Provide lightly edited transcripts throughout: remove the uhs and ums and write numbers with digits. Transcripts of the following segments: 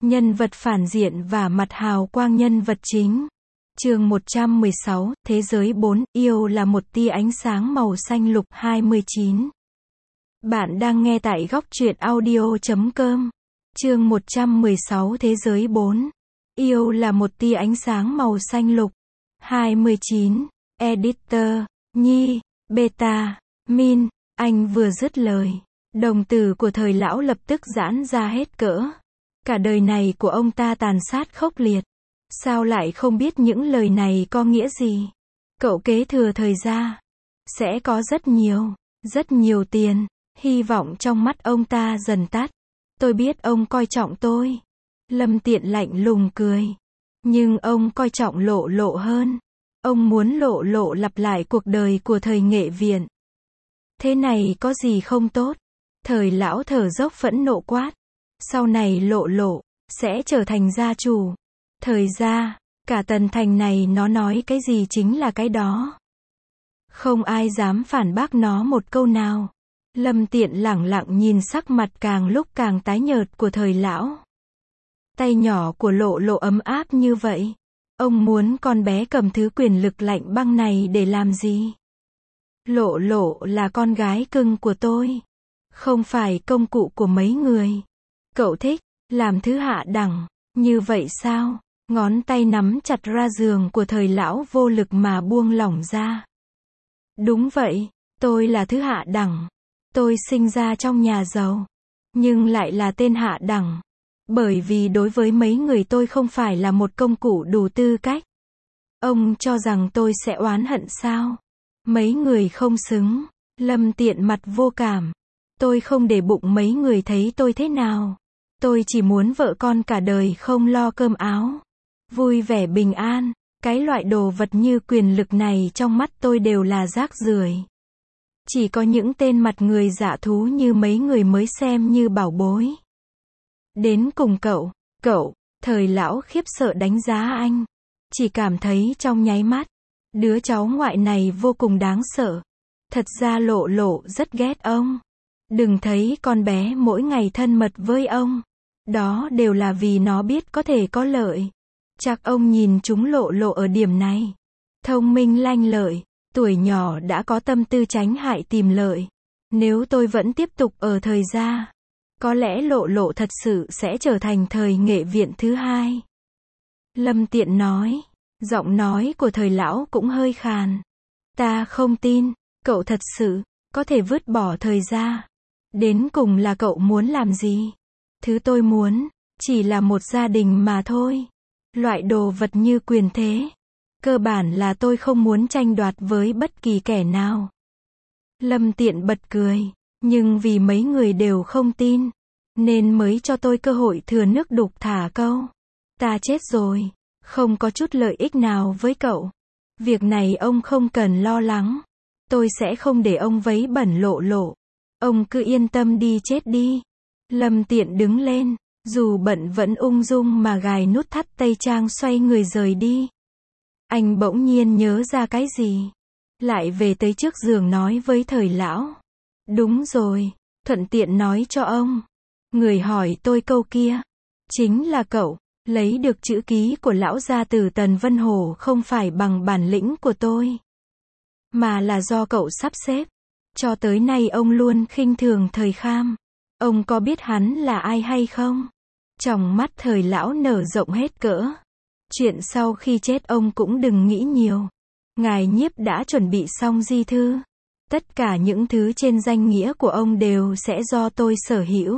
Nhân vật phản diện và mặt hào quang nhân vật chính. Chương 116, Thế giới 4, yêu là một tia ánh sáng màu xanh lục. 29. Bạn đang nghe tại góc truyện audio.com. Chương 116, Thế giới 4, yêu là một tia ánh sáng màu xanh lục. 29. Editor, Nhi, Beta, Min. Anh vừa dứt lời, đồng tử của thời lão lập tức giãn ra hết cỡ. Cả đời này của ông ta tàn sát khốc liệt. Sao lại không biết những lời này có nghĩa gì? Cậu kế thừa thời gia. Sẽ có rất nhiều tiền. Hy vọng trong mắt ông ta dần tắt. Tôi biết ông coi trọng tôi. Lâm Tiện lạnh lùng cười. Nhưng ông coi trọng Lộ Lộ hơn. Ông muốn Lộ Lộ lặp lại cuộc đời của thời nghệ viện. Thế này có gì không tốt? Thời lão thở dốc phẫn nộ quát. Sau này Lộ Lộ sẽ trở thành gia chủ. Thời gia, cả Tần Thành này nó nói cái gì chính là cái đó. Không ai dám phản bác nó một câu nào. Lâm Tiện lẳng lặng nhìn sắc mặt càng lúc càng tái nhợt của thời lão. Tay nhỏ của Lộ Lộ ấm áp như vậy. Ông muốn con bé cầm thứ quyền lực lạnh băng này để làm gì? Lộ Lộ là con gái cưng của tôi. Không phải công cụ của mấy người. Cậu thích làm thứ hạ đẳng như vậy sao? Ngón tay nắm chặt ra giường của thời lão vô lực mà buông lỏng ra. Đúng vậy, tôi là thứ hạ đẳng. Tôi sinh ra trong nhà giàu, nhưng lại là tên hạ đẳng. Bởi vì đối với mấy người tôi không phải là một công cụ đủ tư cách. Ông cho rằng tôi sẽ oán hận sao? Mấy người không xứng. Lâm Tiện mặt vô cảm. Tôi không để bụng mấy người thấy tôi thế nào. Tôi chỉ muốn vợ con cả đời không lo cơm áo. Vui vẻ bình an. Cái loại đồ vật như quyền lực này trong mắt tôi đều là rác rưởi. Chỉ có những tên mặt người dạ thú như mấy người mới xem như bảo bối. Đến cùng cậu, thời lão khiếp sợ đánh giá anh. Chỉ cảm thấy trong nháy mắt, đứa cháu ngoại này vô cùng đáng sợ. Thật ra Lộ Lộ rất ghét ông. Đừng thấy con bé mỗi ngày thân mật với ông. Đó đều là vì nó biết có thể có lợi. Chắc ông nhìn chúng Lộ Lộ ở điểm này. Thông minh lanh lợi, tuổi nhỏ đã có tâm tư tránh hại tìm lợi. Nếu tôi vẫn tiếp tục ở thời gia, có lẽ Lộ Lộ thật sự sẽ trở thành thời nghệ viện thứ hai. Lâm Tiện nói. Giọng nói của thời lão cũng hơi khàn. Ta không tin, cậu thật sự có thể vứt bỏ thời gia. Đến cùng là cậu muốn làm gì? Thứ tôi muốn chỉ là một gia đình mà thôi. Loại đồ vật như quyền thế, cơ bản là tôi không muốn tranh đoạt với bất kỳ kẻ nào. Lâm Tiện bật cười, nhưng vì mấy người đều không tin, nên mới cho tôi cơ hội thừa nước đục thả câu. Ta chết rồi, không có chút lợi ích nào với cậu. Việc này ông không cần lo lắng. Tôi sẽ không để ông vấy bẩn Lộ Lộ. Ông cứ yên tâm đi chết đi. Lâm Tiện đứng lên, dù bận vẫn ung dung mà gài nút thắt tây trang xoay người rời đi. Anh bỗng nhiên nhớ ra cái gì. Lại về tới trước giường nói với thời lão. Đúng rồi, thuận tiện nói cho ông. Người hỏi tôi câu kia, chính là cậu. Lấy được chữ ký của lão gia tử Tần Vân Hổ không phải bằng bản lĩnh của tôi, mà là do cậu sắp xếp. Cho tới nay ông luôn khinh thường thời Kham. Ông có biết hắn là ai hay không? Trong mắt thời lão nở rộng hết cỡ. Chuyện sau khi chết ông cũng đừng nghĩ nhiều. Ngài Nhiếp đã chuẩn bị xong di thư. Tất cả những thứ trên danh nghĩa của ông đều sẽ do tôi sở hữu.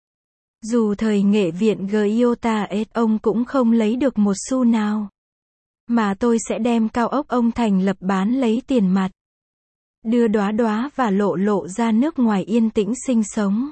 Dù thời nghệ viện Giota ông cũng không lấy được một xu nào. Mà tôi sẽ đem cao ốc ông thành lập bán lấy tiền mặt. Đưa Đóa Đóa và Lộ Lộ ra nước ngoài yên tĩnh sinh sống.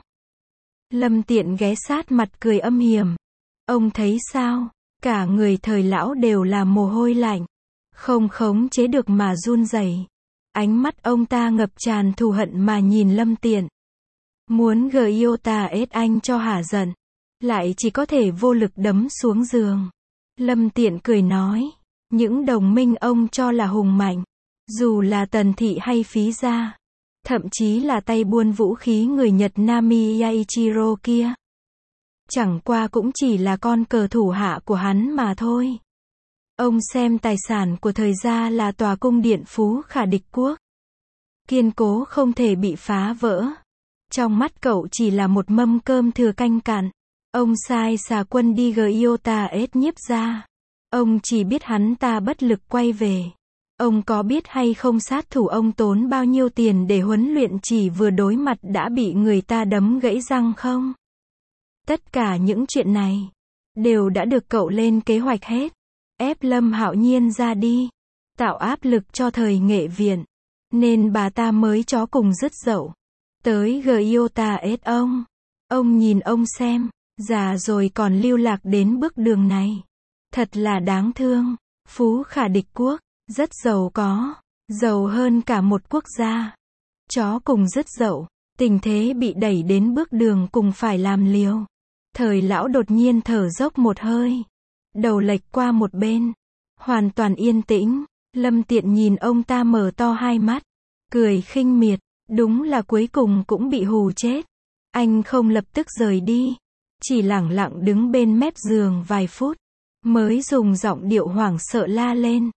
Lâm Tiện ghé sát mặt cười âm hiểm. Ông thấy sao? Cả người thời lão đều là mồ hôi lạnh. Không khống chế được mà run rẩy. Ánh mắt ông ta ngập tràn thù hận mà nhìn Lâm Tiện. Muốn Giota anh cho hả giận. Lại chỉ có thể vô lực đấm xuống giường. Lâm Tiện cười nói. Những đồng minh ông cho là hùng mạnh. Dù là Tần Thị hay Phí Gia. Thậm chí là tay buôn vũ khí người Nhật Nami Yaichiro kia. Chẳng qua cũng chỉ là con cờ thủ hạ của hắn mà thôi. Ông xem tài sản của thời gia là tòa cung điện Phú Khả Địch Quốc. Kiên cố không thể bị phá vỡ. Trong mắt cậu chỉ là một mâm cơm thừa canh cạn. Ông sai xà quân đi Giota ết nhiếp ra. Ông chỉ biết hắn ta bất lực quay về. Ông có biết hay không sát thủ ông tốn bao nhiêu tiền để huấn luyện chỉ vừa đối mặt đã bị người ta đấm gãy răng không? Tất cả những chuyện này đều đã được cậu lên kế hoạch hết. Ép Lâm Hạo Nhiên ra đi. Tạo áp lực cho thời nghệ viện. Nên bà ta mới chó cùng dứt dậu. Tới Giota ết ông. Ông nhìn ông xem. Già rồi còn lưu lạc đến bước đường này. Thật là đáng thương. Phú Khả Địch Quốc. Rất giàu có. Giàu hơn cả một quốc gia. Chó cùng dứt dậu. Tình thế bị đẩy đến bước đường cùng phải làm liều. Thời lão đột nhiên thở dốc một hơi. Đầu lệch qua một bên. Hoàn toàn yên tĩnh. Lâm Tiện nhìn ông ta mở to hai mắt. Cười khinh miệt. Đúng là cuối cùng cũng bị hù chết. Anh không lập tức rời đi. Chỉ lẳng lặng đứng bên mép giường vài phút. Mới dùng giọng điệu hoảng sợ la lên.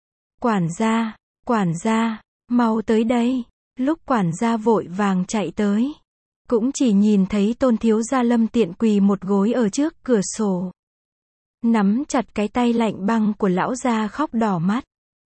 Quản gia, mau tới đây. Lúc quản gia vội vàng chạy tới. Cũng chỉ nhìn thấy Tôn thiếu gia Lâm Tiện quỳ một gối ở trước cửa sổ. Nắm chặt cái tay lạnh băng của lão gia khóc đỏ mắt.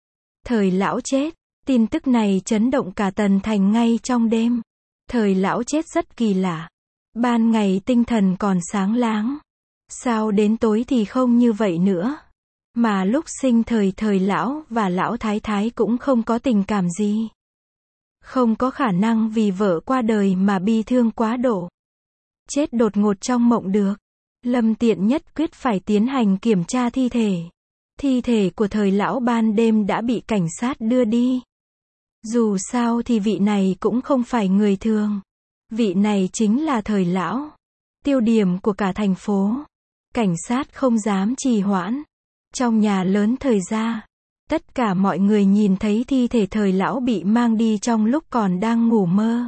Thời lão chết. Tin tức này chấn động cả Tần Thành ngay trong đêm. Thời lão chết rất kỳ lạ. Ban ngày tinh thần còn sáng láng. Sao đến tối thì không như vậy nữa. Mà lúc sinh thời lão và lão thái thái cũng không có tình cảm gì. Không có khả năng vì vợ qua đời mà bi thương quá độ. Chết đột ngột trong mộng được. Lâm Tiện nhất quyết phải tiến hành kiểm tra thi thể. Thi thể của thời lão ban đêm đã bị cảnh sát đưa đi. Dù sao thì vị này cũng không phải người thường. Vị này chính là thời lão. Tiêu điểm của cả thành phố. Cảnh sát không dám trì hoãn. Trong nhà lớn thời gia. Tất cả mọi người nhìn thấy thi thể thời lão bị mang đi trong lúc còn đang ngủ mơ.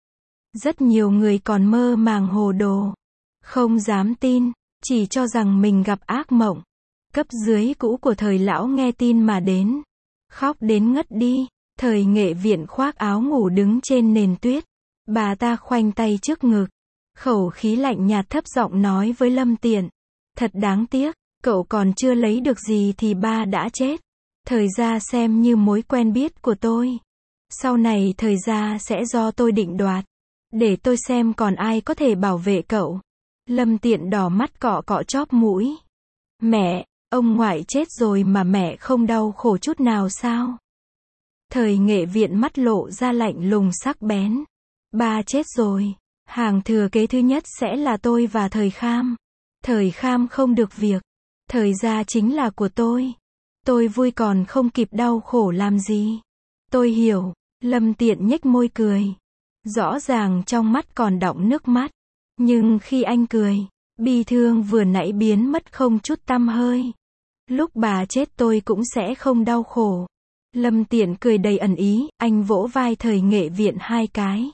Rất nhiều người còn mơ màng hồ đồ. Không dám tin. Chỉ cho rằng mình gặp ác mộng. Cấp dưới cũ của thời lão nghe tin mà đến. Khóc đến ngất đi. Thời nghệ viện khoác áo ngủ đứng trên nền tuyết. Bà ta khoanh tay trước ngực. Khẩu khí lạnh nhạt thấp giọng nói với Lâm Tiện. Thật đáng tiếc, cậu còn chưa lấy được gì thì ba đã chết. Thời gia xem như mối quen biết của tôi. Sau này thời gia sẽ do tôi định đoạt. Để tôi xem còn ai có thể bảo vệ cậu. Lâm Tiện đỏ mắt cọ cọ chóp mũi. Mẹ, ông ngoại chết rồi mà mẹ không đau khổ chút nào sao? Thời nghệ viện mắt lộ ra lạnh lùng sắc bén. Ba chết rồi. Hàng thừa kế thứ nhất sẽ là tôi và thời Kham. Thời Kham không được việc. Thời gia chính là của tôi. Tôi vui còn không kịp đau khổ làm gì. Tôi hiểu. Lâm Tiện nhếch môi cười. Rõ ràng trong mắt còn đọng nước mắt. Nhưng khi anh cười, bi thương vừa nãy biến mất không chút tăm hơi. Lúc bà chết tôi cũng sẽ không đau khổ. Lâm Tiện cười đầy ẩn ý, anh vỗ vai thời nghệ viện hai cái.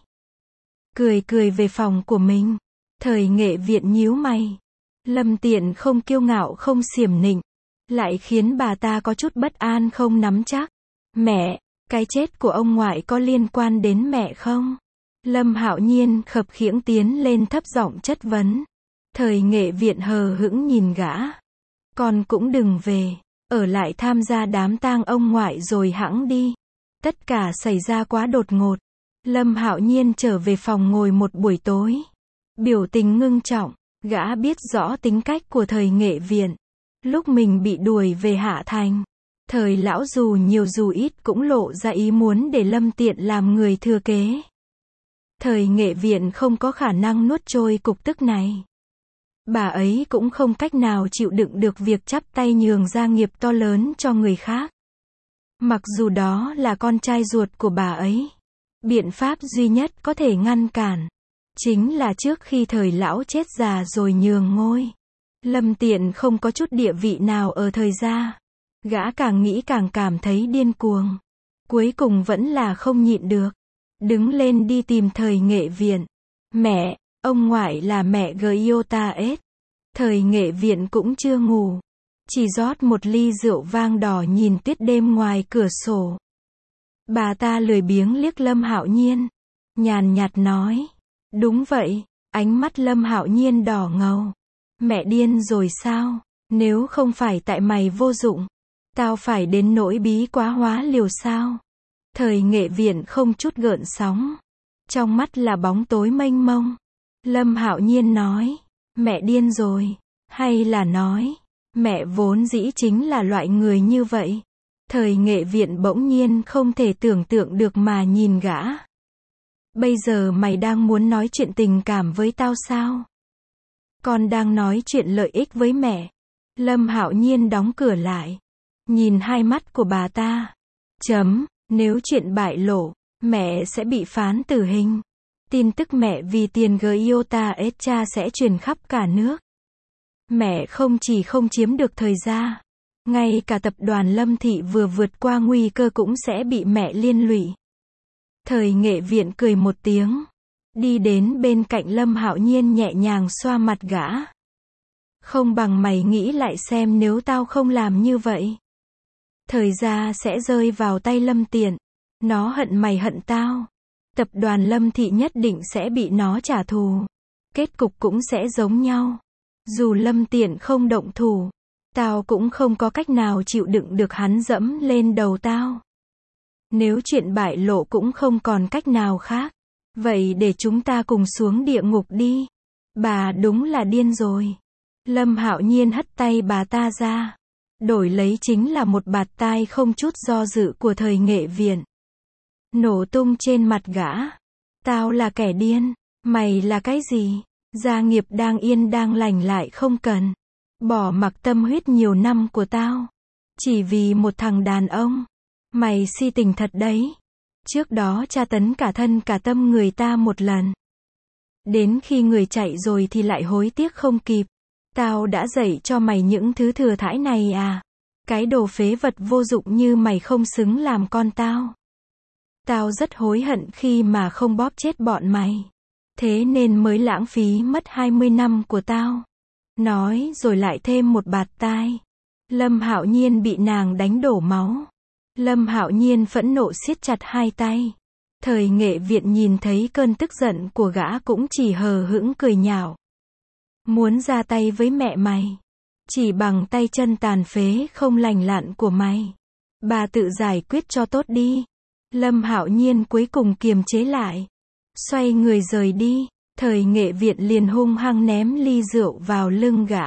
Cười về phòng của mình. Thời nghệ viện nhíu mày. Lâm Tiện không kiêu ngạo không xiểm nịnh. Lại khiến bà ta có chút bất an không nắm chắc. Mẹ, cái chết của ông ngoại có liên quan đến mẹ không? Lâm Hạo Nhiên khập khiễng tiến lên thấp giọng chất vấn. Thời nghệ viện hờ hững nhìn gã. Con cũng đừng về. Ở lại tham gia đám tang ông ngoại rồi hẵng đi. Tất cả xảy ra quá đột ngột. Lâm Hạo Nhiên trở về phòng ngồi một buổi tối. Biểu tình ngưng trọng. Gã biết rõ tính cách của thời nghệ viện. Lúc mình bị đuổi về Hạ Thành. Thời lão dù nhiều dù ít cũng lộ ra ý muốn để Lâm Tiện làm người thừa kế. Thời nghệ viện không có khả năng nuốt trôi cục tức này. Bà ấy cũng không cách nào chịu đựng được việc chắp tay nhường gia nghiệp to lớn cho người khác. Mặc dù đó là con trai ruột của bà ấy. Biện pháp duy nhất có thể ngăn cản. Chính là trước khi thời lão chết già rồi nhường ngôi. Lâm Tiện không có chút địa vị nào ở thời gia. Gã càng nghĩ càng cảm thấy điên cuồng. Cuối cùng vẫn là không nhịn được. Đứng lên đi tìm thời nghệ viện. Mẹ, ông ngoại là mẹ Giota ết. Thời Nghệ Viện cũng chưa ngủ. Chỉ rót một ly rượu vang đỏ nhìn tuyết đêm ngoài cửa sổ. Bà ta lười biếng liếc Lâm Hạo Nhiên. Nhàn nhạt nói. Đúng vậy. Ánh mắt Lâm Hạo Nhiên đỏ ngầu. Mẹ điên rồi sao? Nếu không phải tại mày vô dụng, tao phải đến nỗi bí quá hóa liều sao? Thời Nghệ Viện không chút gợn sóng. Trong mắt là bóng tối mênh mông. Lâm Hạo Nhiên nói. Mẹ điên rồi. Hay là nói, mẹ vốn dĩ chính là loại người như vậy. Thời Nghệ Viện bỗng nhiên không thể tưởng tượng được mà nhìn gã. Bây giờ mày đang muốn nói chuyện tình cảm với tao sao? Con đang nói chuyện lợi ích với mẹ. Lâm Hạo Nhiên đóng cửa lại. Nhìn hai mắt của bà ta. Nếu chuyện bại lộ, mẹ sẽ bị phán tử hình. Tin tức mẹ vì tiền Giota Extra sẽ truyền khắp cả nước. Mẹ không chỉ không chiếm được thời gia, ngay cả tập đoàn Lâm Thị vừa vượt qua nguy cơ cũng sẽ bị mẹ liên lụy. Thời Nghệ Viện cười một tiếng, đi đến bên cạnh Lâm Hạo Nhiên nhẹ nhàng xoa mặt gã. Không bằng mày nghĩ lại xem nếu tao không làm như vậy. Thời gia sẽ rơi vào tay Lâm Tiện. Nó hận mày hận tao. Tập đoàn Lâm Thị nhất định sẽ bị nó trả thù. Kết cục cũng sẽ giống nhau. Dù Lâm Tiện không động thủ, tao cũng không có cách nào chịu đựng được hắn dẫm lên đầu tao. Nếu chuyện bại lộ cũng không còn cách nào khác. Vậy để chúng ta cùng xuống địa ngục đi. Bà đúng là điên rồi. Lâm Hạo Nhiên hất tay bà ta ra. Đổi lấy chính là một bạt tai không chút do dự của Thời Nghệ Viện. Nổ tung trên mặt gã. Tao là kẻ điên. Mày là cái gì? Gia nghiệp đang yên đang lành lại không cần. Bỏ mặc tâm huyết nhiều năm của tao. Chỉ vì một thằng đàn ông. Mày si tình thật đấy. Trước đó tra tấn cả thân cả tâm người ta một lần. Đến khi người chạy rồi thì lại hối tiếc không kịp. Tao đã dạy cho mày những thứ thừa thãi này à? Cái đồ phế vật vô dụng như mày không xứng làm con tao. Tao rất hối hận khi mà không bóp chết bọn mày. Thế nên mới lãng phí mất 20 năm của tao. Nói rồi lại thêm một bạt tai. Lâm Hạo Nhiên bị nàng đánh đổ máu. Lâm Hạo Nhiên phẫn nộ siết chặt hai tay. Thời Nghệ Viện nhìn thấy cơn tức giận của gã cũng chỉ hờ hững cười nhạo. Muốn ra tay với mẹ mày. Chỉ bằng tay chân tàn phế không lành lặn của mày. Bà tự giải quyết cho tốt đi. Lâm Hạo Nhiên cuối cùng kiềm chế lại. Xoay người rời đi. Thời Nghệ Viện liền hung hăng ném ly rượu vào lưng gã.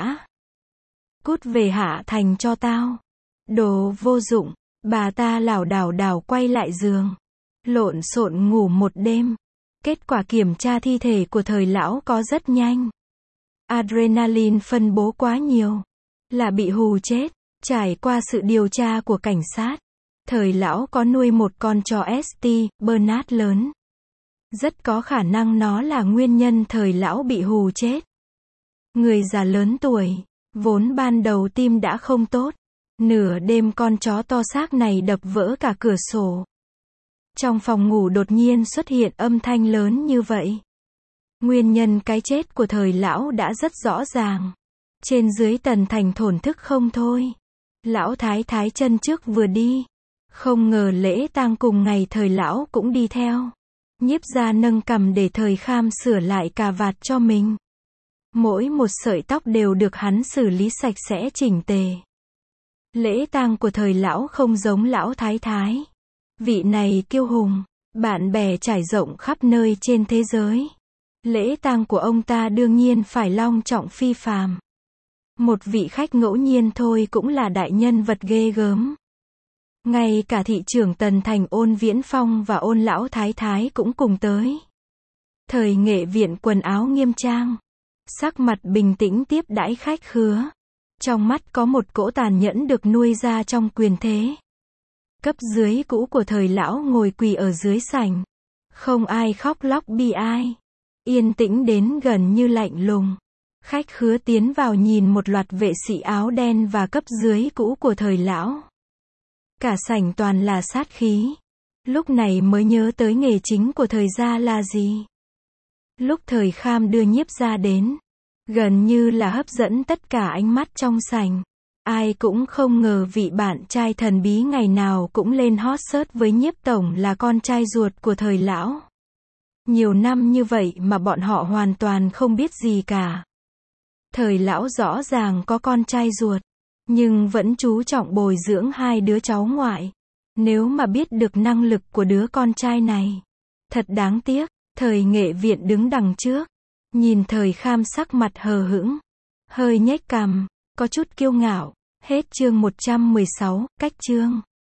Cút về Hạ Thành cho tao. Đồ vô dụng. Bà ta lảo đảo quay lại giường. Lộn xộn ngủ một đêm. Kết quả kiểm tra thi thể của Thời lão có rất nhanh. Adrenaline phân bố quá nhiều. Là bị hù chết. Trải qua sự điều tra của cảnh sát, Thời lão có nuôi một con chó St. Bernard lớn. Rất có khả năng nó là nguyên nhân Thời lão bị hù chết. Người già lớn tuổi, vốn ban đầu tim đã không tốt. Nửa đêm con chó to xác này đập vỡ cả cửa sổ. Trong phòng ngủ đột nhiên xuất hiện âm thanh lớn như vậy. Nguyên nhân cái chết của Thời lão đã rất rõ ràng. Trên dưới Tần Thành thổn thức không thôi. Lão thái thái chân trước vừa đi. Không ngờ lễ tang cùng ngày Thời lão cũng đi theo. Nhiếp gia nâng cằm để Thời Kham sửa lại cà vạt cho mình. Mỗi một sợi tóc đều được hắn xử lý sạch sẽ chỉnh tề. Lễ tang của Thời lão không giống lão thái thái. Vị này kiêu hùng, bạn bè trải rộng khắp nơi trên thế giới. Lễ tang của ông ta đương nhiên phải long trọng phi phàm. Một vị khách ngẫu nhiên thôi cũng là đại nhân vật ghê gớm. Ngay cả thị trưởng Tần Thành Ôn Viễn Phong và Ôn lão thái thái cũng cùng tới. Thời Nghệ Viện quần áo nghiêm trang, sắc mặt bình tĩnh tiếp đãi khách khứa. Trong mắt có một cỗ tàn nhẫn được nuôi ra trong quyền thế. Cấp dưới cũ của Thời lão ngồi quỳ ở dưới sảnh. Không ai khóc lóc bi ai. Yên tĩnh đến gần như lạnh lùng. Khách khứa tiến vào nhìn một loạt vệ sĩ áo đen và cấp dưới cũ của Thời lão. Cả sảnh toàn là sát khí. Lúc này mới nhớ tới nghề chính của Thời gia là gì. Lúc Thời Kham đưa Nhiếp gia đến, Gần như là hấp dẫn tất cả ánh mắt trong sảnh. Ai cũng không ngờ vị bạn trai thần bí ngày nào cũng lên hot search với Nhiếp tổng là con trai ruột của thời lão. Nhiều năm như vậy mà bọn họ hoàn toàn không biết gì cả. Thời lão rõ ràng có con trai ruột, nhưng vẫn chú trọng bồi dưỡng hai đứa cháu ngoại. Nếu mà biết được năng lực của đứa con trai này, thật đáng tiếc. Thời Nghệ Viện đứng đằng trước, nhìn Thời Kham sắc mặt hờ hững, hơi nhếch cằm, có chút kiêu ngạo. Hết chương 116, cách chương.